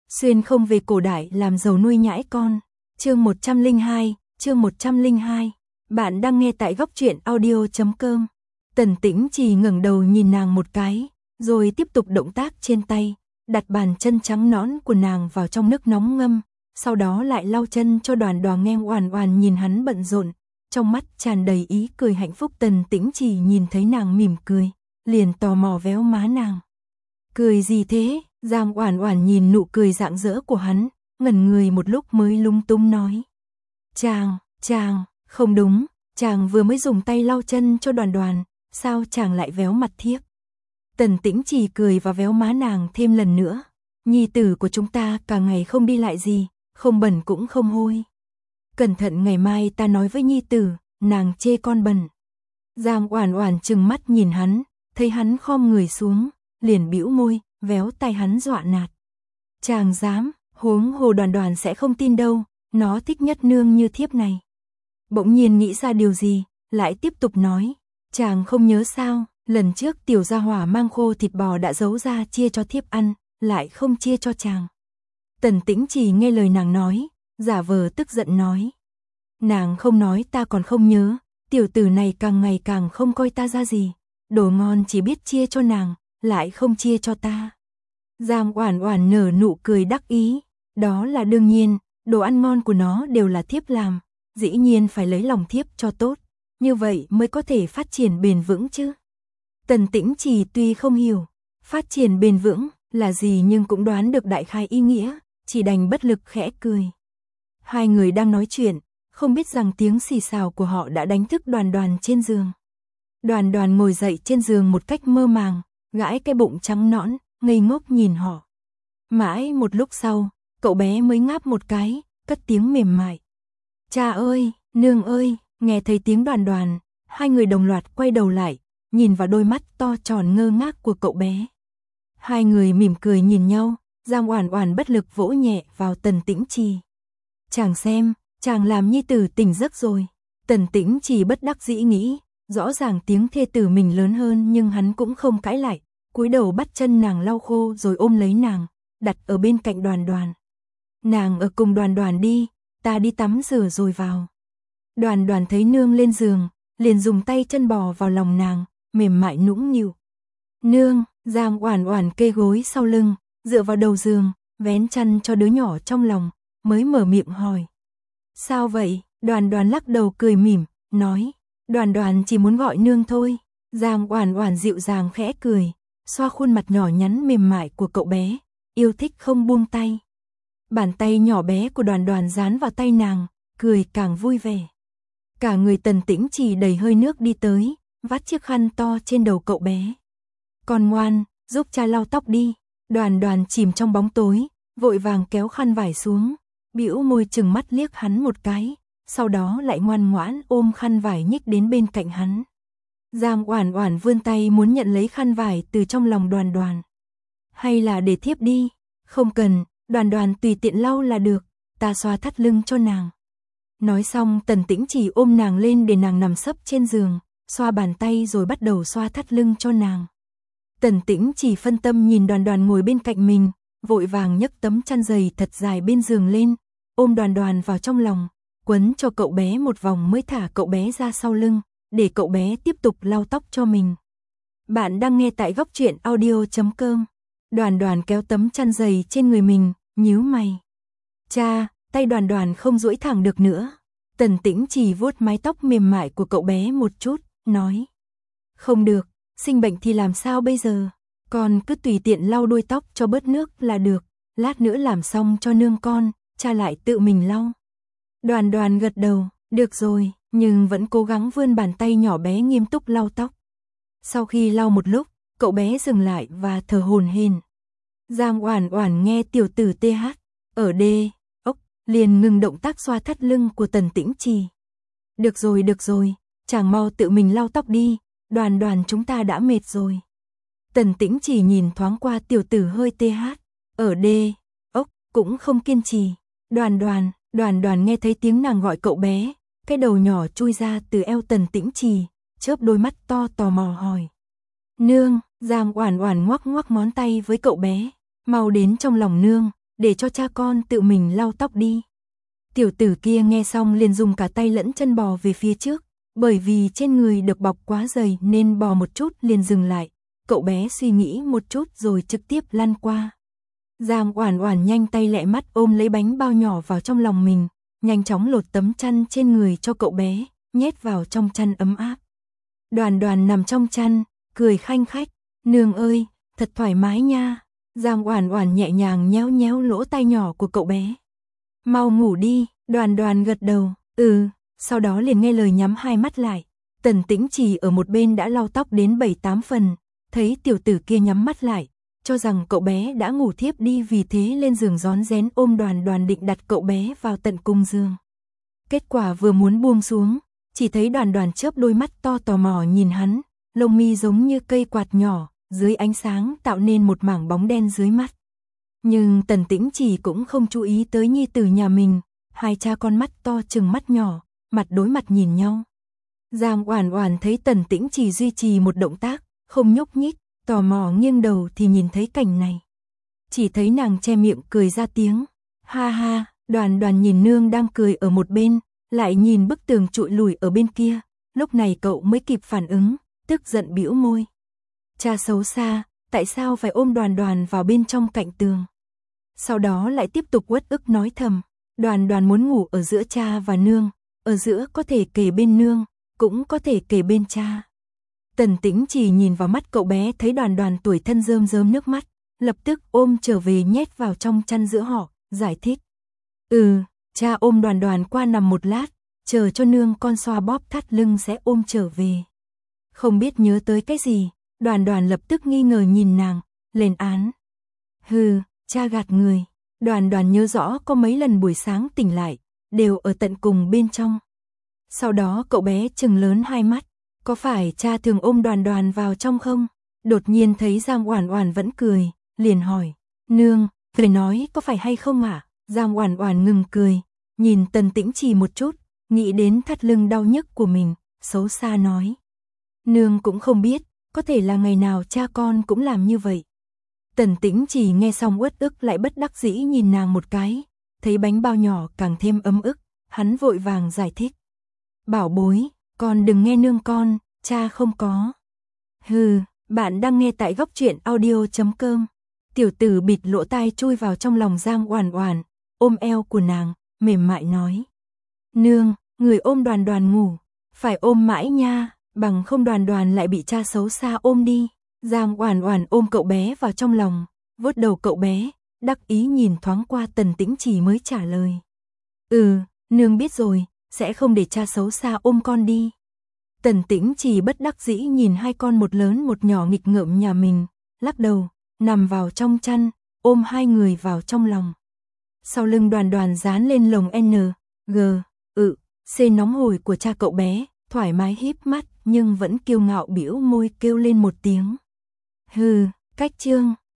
Xuyên không về cổ đại làm giàu nuôi nhãi con. Chương 102. Bạn đang nghe tại góc truyện audio.com. Tần Tĩnh Trì ngẩng đầu nhìn nàng một cái, rồi tiếp tục động tác trên tay, đặt bàn chân trắng nõn của nàng vào trong nước nóng ngâm, sau đó lại lau chân cho Đoàn Đoàn nghe oàn oàn nhìn hắn bận rộn, trong mắt tràn đầy ý cười hạnh phúc. Tần Tĩnh Trì nhìn thấy nàng mỉm cười, liền tò mò véo má nàng. Cười gì thế? Giang Oản Oản nhìn nụ cười rạng rỡ của hắn, ngẩn người một lúc mới lúng túng nói. Chàng, không đúng, chàng vừa mới dùng tay lau chân cho Đoàn Đoàn, sao chàng lại véo mặt thiếp? Tần Tĩnh Trì cười và véo má nàng thêm lần nữa. Nhi tử của chúng ta cả ngày không đi lại gì, không bẩn cũng không hôi. Cẩn thận ngày mai ta nói với nhi tử, nàng chê con bẩn. Giang Oản Oản trừng mắt nhìn hắn, thấy hắn khom người xuống, liền bĩu môi, véo tay hắn dọa nạt. Chàng dám, huống hồ Đoàn Đoàn sẽ không tin đâu, nó thích nhất nương như thiếp này. Bỗng nhiên nghĩ ra điều gì, lại tiếp tục nói, chàng không nhớ sao, lần trước tiểu gia hỏa mang khô thịt bò đã giấu ra chia cho thiếp ăn, lại không chia cho chàng. Tần Tĩnh Trì nghe lời nàng nói, giả vờ tức giận nói. Nàng không nói ta còn không nhớ, tiểu tử này càng ngày càng không coi ta ra gì, đồ ngon chỉ biết chia cho nàng, lại không chia cho ta. Giang Oản Oản nở nụ cười đắc ý, đó là đương nhiên, đồ ăn ngon của nó đều là thiếp làm, dĩ nhiên phải lấy lòng thiếp cho tốt, như vậy mới có thể phát triển bền vững chứ. Tần Tĩnh Trì tuy không hiểu phát triển bền vững là gì nhưng cũng đoán được đại khái ý nghĩa, chỉ đành bất lực khẽ cười. Hai người đang nói chuyện, không biết rằng tiếng xì xào của họ đã đánh thức Đoàn Đoàn trên giường. Đoàn Đoàn ngồi dậy trên giường một cách mơ màng, gãi cái bụng trắng nõn, ngây ngốc nhìn họ. Mãi một lúc sau, cậu bé mới ngáp một cái, cất tiếng mềm mại. Cha ơi, nương ơi, nghe thấy tiếng Đoàn Đoàn, hai người đồng loạt quay đầu lại, nhìn vào đôi mắt to tròn ngơ ngác của cậu bé. Hai người mỉm cười nhìn nhau, Giang Oản Oản bất lực vỗ nhẹ vào Tần Tĩnh Trì. Chàng xem, chàng làm nhi tử tỉnh giấc rồi. Tần Tĩnh Trì bất đắc dĩ nghĩ, rõ ràng tiếng thê tử mình lớn hơn nhưng hắn cũng không cãi lại, cúi đầu bắt chân nàng lau khô rồi ôm lấy nàng, đặt ở bên cạnh Đoàn Đoàn. Nàng ở cùng Đoàn Đoàn đi, ta đi tắm rửa rồi vào. Đoàn Đoàn thấy nương lên giường, liền dùng tay chân bò vào lòng nàng, mềm mại nũng nịu. Nương, Giang Oản Oản kê gối sau lưng, dựa vào đầu giường, vén chăn cho đứa nhỏ trong lòng, mới mở miệng hỏi. Sao vậy? Đoàn Đoàn lắc đầu cười mỉm, nói. Đoàn Đoàn chỉ muốn gọi nương thôi. Giang Oản Oản dịu dàng khẽ cười, xoa khuôn mặt nhỏ nhắn mềm mại của cậu bé, yêu thích không buông tay. Bàn tay nhỏ bé của Đoàn Đoàn dán vào tay nàng, cười càng vui vẻ. Cả người Tần Tĩnh Trì đầy hơi nước đi tới, vắt chiếc khăn to trên đầu cậu bé. Con ngoan, giúp cha lau tóc đi. Đoàn Đoàn chìm trong bóng tối, vội vàng kéo khăn vải xuống, bĩu môi trừng mắt liếc hắn một cái, sau đó lại ngoan ngoãn ôm khăn vải nhích đến bên cạnh hắn. Giang Oản Oản vươn tay muốn nhận lấy khăn vải từ trong lòng Đoàn Đoàn. Hay là để thiếp đi? Không cần, Đoàn Đoàn tùy tiện lau là được, ta xoa thắt lưng cho nàng. Nói xong Tần Tĩnh Trì ôm nàng lên để nàng nằm sấp trên giường, xoa bàn tay rồi bắt đầu xoa thắt lưng cho nàng. Tần Tĩnh Trì phân tâm nhìn Đoàn Đoàn ngồi bên cạnh mình, vội vàng nhấc tấm chăn dày thật dài bên giường lên, ôm Đoàn Đoàn vào trong lòng, quấn cho cậu bé một vòng mới thả cậu bé ra sau lưng, để cậu bé tiếp tục lau tóc cho mình. Bạn đang nghe tại góc truyện audio.com. Đoàn Đoàn kéo tấm chăn dày trên người mình, nhíu mày. Cha, tay Đoàn Đoàn không duỗi thẳng được nữa. Tần Tĩnh Trì vuốt mái tóc mềm mại của cậu bé một chút, nói. Không được, sinh bệnh thì làm sao bây giờ? Con cứ tùy tiện lau đuôi tóc cho bớt nước là được, lát nữa làm xong cho nương con, cha lại tự mình lau. Đoàn Đoàn gật đầu, được rồi, nhưng vẫn cố gắng vươn bàn tay nhỏ bé nghiêm túc lau tóc. Sau khi lau một lúc, cậu bé dừng lại và thở hổn hển. Giang Oản Oản nghe tiểu tử TH ở đê, ốc, liền ngừng động tác xoa thắt lưng của Tần Tĩnh Trì. Được rồi, chàng mau tự mình lau tóc đi, Đoàn Đoàn chúng ta đã mệt rồi. Tần Tĩnh Trì nhìn thoáng qua tiểu tử hơi TH ở đê, ốc, cũng không kiên trì. Đoàn Đoàn nghe thấy tiếng nàng gọi cậu bé, cái đầu nhỏ chui ra từ eo Tần Tĩnh Trì, chớp đôi mắt to tò mò hỏi. Nương, Giang Oản Oản ngoắc ngoắc ngón tay với cậu bé, mau đến trong lòng nương, để cho cha con tự mình lau tóc đi. Tiểu tử kia nghe xong liền dùng cả tay lẫn chân bò về phía trước, bởi vì trên người được bọc quá dày nên bò một chút liền dừng lại. Cậu bé suy nghĩ một chút rồi trực tiếp lăn qua. Giang Oản Oản nhanh tay lẹ mắt ôm lấy bánh bao nhỏ vào trong lòng mình, nhanh chóng lột tấm chăn trên người cho cậu bé, nhét vào trong chăn ấm áp. Đoàn Đoàn nằm trong chăn, cười khanh khách, "Nương ơi, thật thoải mái nha." Giang Oản Oản nhẹ nhàng nhéo nhéo lỗ tai nhỏ của cậu bé. "Mau ngủ đi." Đoàn Đoàn gật đầu, sau đó liền nghe lời nhắm hai mắt lại. Tần Tĩnh Trì ở một bên đã lau tóc đến 7-8 phần, thấy tiểu tử kia nhắm mắt lại, cho rằng cậu bé đã ngủ thiếp đi, vì thế lên giường rón rén ôm Đoàn Đoàn định đặt cậu bé vào tận cùng giường. Kết quả vừa muốn buông xuống, chỉ thấy Đoàn Đoàn chớp đôi mắt to tò mò nhìn hắn, lông mi giống như cây quạt nhỏ, dưới ánh sáng tạo nên một mảng bóng đen dưới mắt. Nhưng Tần Tĩnh Trì cũng không chú ý tới nhi tử nhà mình, hai cha con mắt to chừng mắt nhỏ, mặt đối mặt nhìn nhau. Giang Oản Oản thấy Tần Tĩnh Trì duy trì một động tác, không nhúc nhích, tò mò nghiêng đầu thì nhìn thấy cảnh này. Chỉ thấy nàng che miệng cười ra tiếng, ha ha. Đoàn Đoàn nhìn nương đang cười ở một bên, lại nhìn bức tường trụi lùi ở bên kia, lúc này cậu mới kịp phản ứng, tức giận bĩu môi. Cha xấu xa, tại sao phải ôm Đoàn Đoàn vào bên trong cạnh tường? Sau đó lại tiếp tục uất ức nói thầm, Đoàn Đoàn muốn ngủ ở giữa cha và nương, ở giữa có thể kề bên nương, cũng có thể kề bên cha. Tần Tĩnh Trì nhìn vào mắt cậu bé thấy Đoàn Đoàn tuổi thân rơm rớm nước mắt, lập tức ôm trở về nhét vào trong chăn giữa họ, giải thích. Cha ôm Đoàn Đoàn qua nằm một lát, chờ cho nương con xoa bóp thắt lưng sẽ ôm trở về. Không biết nhớ tới cái gì, Đoàn Đoàn lập tức nghi ngờ nhìn nàng, lên án. Cha gạt người. Đoàn Đoàn nhớ rõ có mấy lần buổi sáng tỉnh lại, đều ở tận cùng bên trong. Sau đó cậu bé trừng lớn hai mắt, có phải cha thường ôm Đoàn Đoàn vào trong không? Đột nhiên thấy Giang Oản Oản vẫn cười, liền hỏi, nương, người nói có phải hay không ạ? Giang Oản Oản ngừng cười, nhìn Tần Tĩnh Trì một chút, nghĩ đến thắt lưng đau nhức của mình, xấu xa nói. Nương cũng không biết, có thể là ngày nào cha con cũng làm như vậy. Tần Tĩnh Trì nghe xong uất ức lại bất đắc dĩ nhìn nàng một cái, thấy bánh bao nhỏ càng thêm ấm ức, hắn vội vàng giải thích. Bảo bối, con đừng nghe nương con, cha không có. Bạn đang nghe tại góc truyện audio.com. Tiểu tử bịt lỗ tai chui vào trong lòng Giang Oản Oản, ôm eo của nàng, mềm mại nói. Nương, người ôm Đoàn Đoàn ngủ, phải ôm mãi nha, bằng không Đoàn Đoàn lại bị cha xấu xa ôm đi. Giang Oản Oản ôm cậu bé vào trong lòng, vuốt đầu cậu bé, đắc ý nhìn thoáng qua Tần Tĩnh Trì mới trả lời. Nương biết rồi, sẽ không để cha xấu xa ôm con đi. Tần Tĩnh Trì bất đắc dĩ nhìn hai con một lớn một nhỏ nghịch ngợm nhà mình, lắc đầu, nằm vào trong chăn, ôm hai người vào trong lòng. Sau lưng Đoàn Đoàn dán lên lồng C nóng hổi của cha cậu bé, thoải mái híp mắt nhưng vẫn kiêu ngạo bĩu môi kêu lên một tiếng. Cách chương